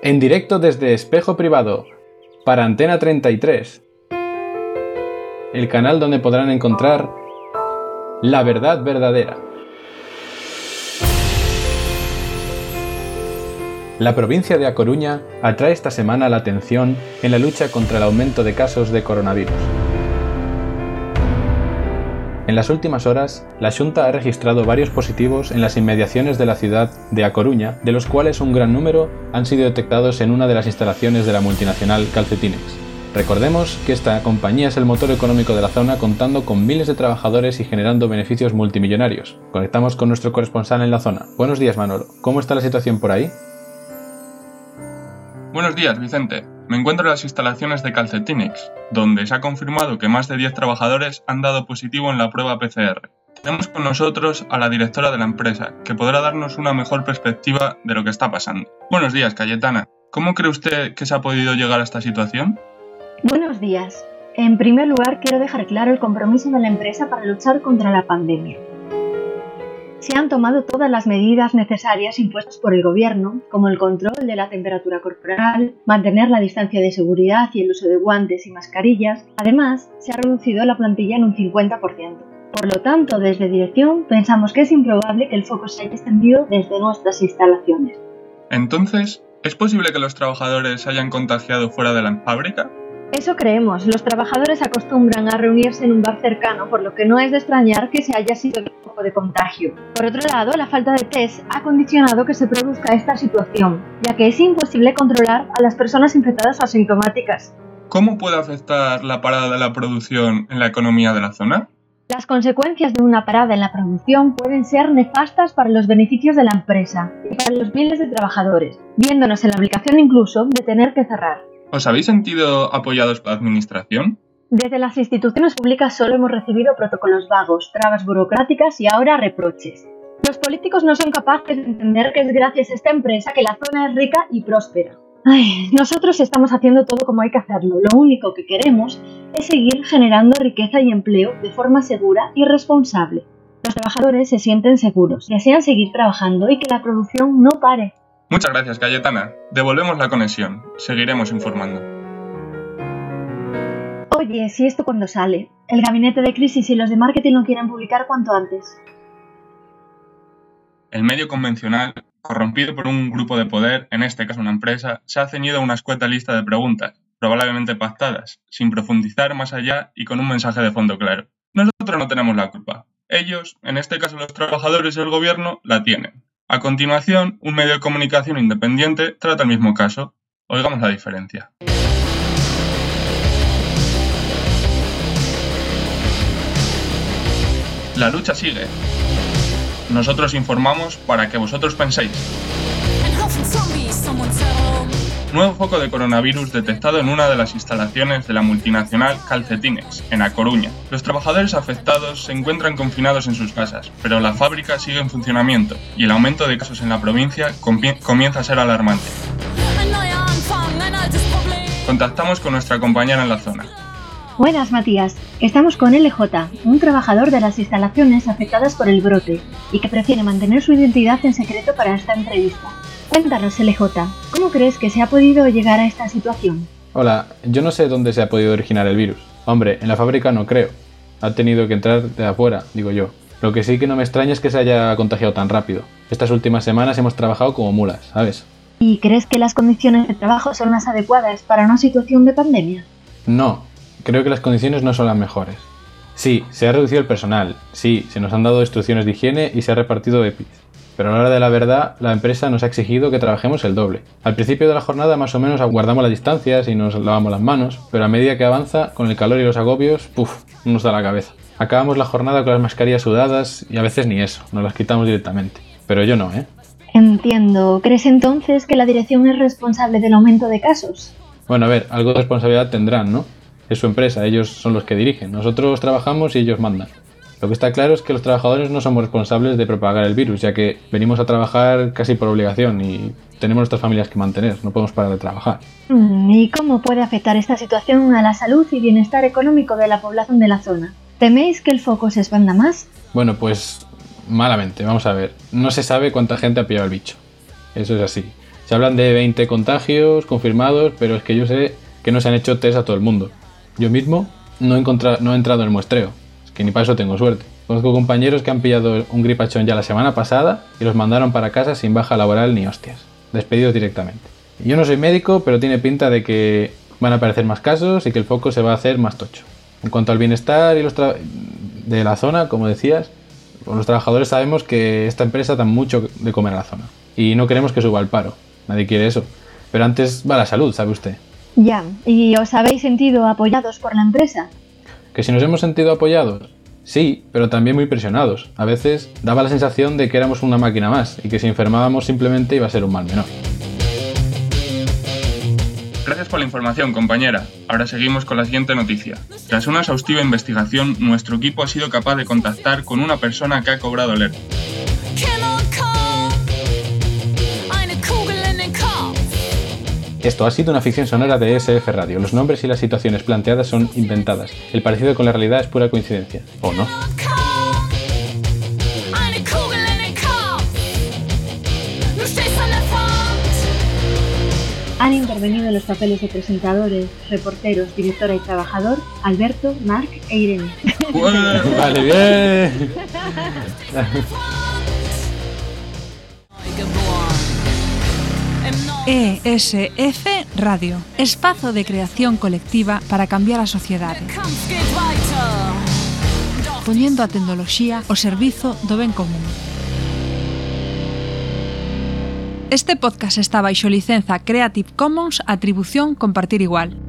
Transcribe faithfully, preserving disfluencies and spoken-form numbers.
En directo desde Espejo Privado, para Antena treinta y tres, el canal donde podrán encontrar la verdad verdadera. La provincia de A Coruña atrae esta semana la atención en la lucha contra el aumento de casos de coronavirus. En las últimas horas, la Xunta ha registrado varios positivos en las inmediaciones de la ciudad de A Coruña, de los cuales un gran número han sido detectados en una de las instalaciones de la multinacional Calcetinex. Recordemos que esta compañía es el motor económico de la zona, contando con miles de trabajadores y generando beneficios multimillonarios. Conectamos con nuestro corresponsal en la zona. Buenos días, Manolo. ¿Cómo está la situación por ahí? Buenos días, Vicente. Me encuentro en las instalaciones de Calcetinex, donde se ha confirmado que más de diez trabajadores han dado positivo en la prueba P C R. Tenemos con nosotros a la directora de la empresa, que podrá darnos una mejor perspectiva de lo que está pasando. Buenos días, Cayetana. ¿Cómo cree usted que se ha podido llegar a esta situación? Buenos días. En primer lugar, quiero dejar claro el compromiso de la empresa para luchar contra la pandemia. Se han tomado todas las medidas necesarias impuestas por el gobierno, como el control de la temperatura corporal, mantener la distancia de seguridad y el uso de guantes y mascarillas. Además, se ha reducido la plantilla en un cincuenta por ciento. Por lo tanto, desde dirección pensamos que es improbable que el foco se haya extendido desde nuestras instalaciones. Entonces, ¿es posible que los trabajadores se hayan contagiado fuera de la fábrica? Eso creemos. Los trabajadores acostumbran a reunirse en un bar cercano, por lo que no es de extrañar que se haya sido el foco de contagio. Por otro lado, la falta de test ha condicionado que se produzca esta situación, ya que es imposible controlar a las personas infectadas o asintomáticas. ¿Cómo puede afectar la parada de la producción en la economía de la zona? Las consecuencias de una parada en la producción pueden ser nefastas para los beneficios de la empresa y para los miles de trabajadores, viéndonos en la obligación incluso de tener que cerrar. ¿Os habéis sentido apoyados por la administración? Desde las instituciones públicas solo hemos recibido protocolos vagos, trabas burocráticas y ahora reproches. Los políticos no son capaces de entender que es gracias a esta empresa que la zona es rica y próspera. Ay, nosotros estamos haciendo todo como hay que hacerlo. Lo único que queremos es seguir generando riqueza y empleo de forma segura y responsable. Los trabajadores se sienten seguros, desean seguir trabajando y que la producción no pare. Muchas gracias, Cayetana. Devolvemos la conexión. Seguiremos informando. Oye, ¿si esto cuándo sale? El gabinete de crisis y los de marketing lo quieren publicar cuanto antes. El medio convencional, corrompido por un grupo de poder, en este caso una empresa, se ha ceñido a una escueta lista de preguntas, probablemente pactadas, sin profundizar más allá y con un mensaje de fondo claro. Nosotros no tenemos la culpa. Ellos, en este caso los trabajadores y el gobierno, la tienen. A continuación, un medio de comunicación independiente trata el mismo caso. Oigamos la diferencia. La lucha sigue. Nosotros informamos para que vosotros penséis. Nuevo foco de coronavirus detectado en una de las instalaciones de la multinacional Calcetinex, en A Coruña. Los trabajadores afectados se encuentran confinados en sus casas, pero la fábrica sigue en funcionamiento y el aumento de casos en la provincia comienza a ser alarmante. Contactamos con nuestra compañera en la zona. Buenas, Matías. Estamos con L J, un trabajador de las instalaciones afectadas por el brote y que prefiere mantener su identidad en secreto para esta entrevista. Cuéntanos, L J, ¿cómo crees que se ha podido llegar a esta situación? Hola, yo no sé dónde se ha podido originar el virus. Hombre, en la fábrica no creo. Ha tenido que entrar de afuera, digo yo. Lo que sí que no me extraña es que se haya contagiado tan rápido. Estas últimas semanas hemos trabajado como mulas, ¿sabes? ¿Y crees que las condiciones de trabajo son las adecuadas para una situación de pandemia? No, creo que las condiciones no son las mejores. Sí, se ha reducido el personal, sí, se nos han dado instrucciones de higiene y se ha repartido EPIs. Pero a la hora de la verdad, la empresa nos ha exigido que trabajemos el doble. Al principio de la jornada más o menos guardamos las distancias y nos lavamos las manos, pero a medida que avanza, con el calor y los agobios, ¡puf!, nos da la cabeza. Acabamos la jornada con las mascarillas sudadas y a veces ni eso, nos las quitamos directamente. Pero yo no, ¿eh? Entiendo. ¿Crees entonces que la dirección es responsable del aumento de casos? Bueno, a ver, algo de responsabilidad tendrán, ¿no? Es su empresa, ellos son los que dirigen. Nosotros trabajamos y ellos mandan. Lo que está claro es que los trabajadores no somos responsables de propagar el virus, ya que venimos a trabajar casi por obligación y tenemos nuestras familias que mantener, no podemos parar de trabajar. ¿Y cómo puede afectar esta situación a la salud y bienestar económico de la población de la zona? ¿Teméis que el foco se expanda más? Bueno, pues malamente, vamos a ver. No se sabe cuánta gente ha pillado el bicho. Eso es así. Se hablan de veinte contagios confirmados, pero es que yo sé que no se han hecho test a todo el mundo. Yo mismo no he, encontrado, no he entrado en el muestreo, es que ni para eso tengo suerte. Conozco compañeros que han pillado un gripachón ya la semana pasada y los mandaron para casa sin baja laboral ni hostias, despedidos directamente. Yo no soy médico, pero tiene pinta de que van a aparecer más casos y que el foco se va a hacer más tocho. En cuanto al bienestar y los tra- de la zona, como decías, los trabajadores sabemos que esta empresa da mucho de comer a la zona y no queremos que suba el paro, nadie quiere eso, pero antes va la salud, ¿sabe usted? Ya, ¿y os habéis sentido apoyados por la empresa? ¿Que si nos hemos sentido apoyados? Sí, pero también muy presionados. A veces daba la sensación de que éramos una máquina más y que si enfermábamos simplemente iba a ser un mal menor. Gracias por la información, compañera. Ahora seguimos con la siguiente noticia. Tras una exhaustiva investigación, nuestro equipo ha sido capaz de contactar con una persona que ha cobrado el E R T E. Esto ha sido una ficción sonora de E S F Radio. Los nombres y las situaciones planteadas son inventadas. El parecido con la realidad es pura coincidencia. ¿O no? Han intervenido en los papeles de presentadores, reporteros, directora y trabajador Alberto, Marc e Irene. Vale, bien. E S F Radio, espazo de creación colectiva para cambiar a sociedade. Poñendo a tecnoloxía ao servizo do ben común. Este podcast está baixo licenza Creative Commons Atribución Compartir Igual.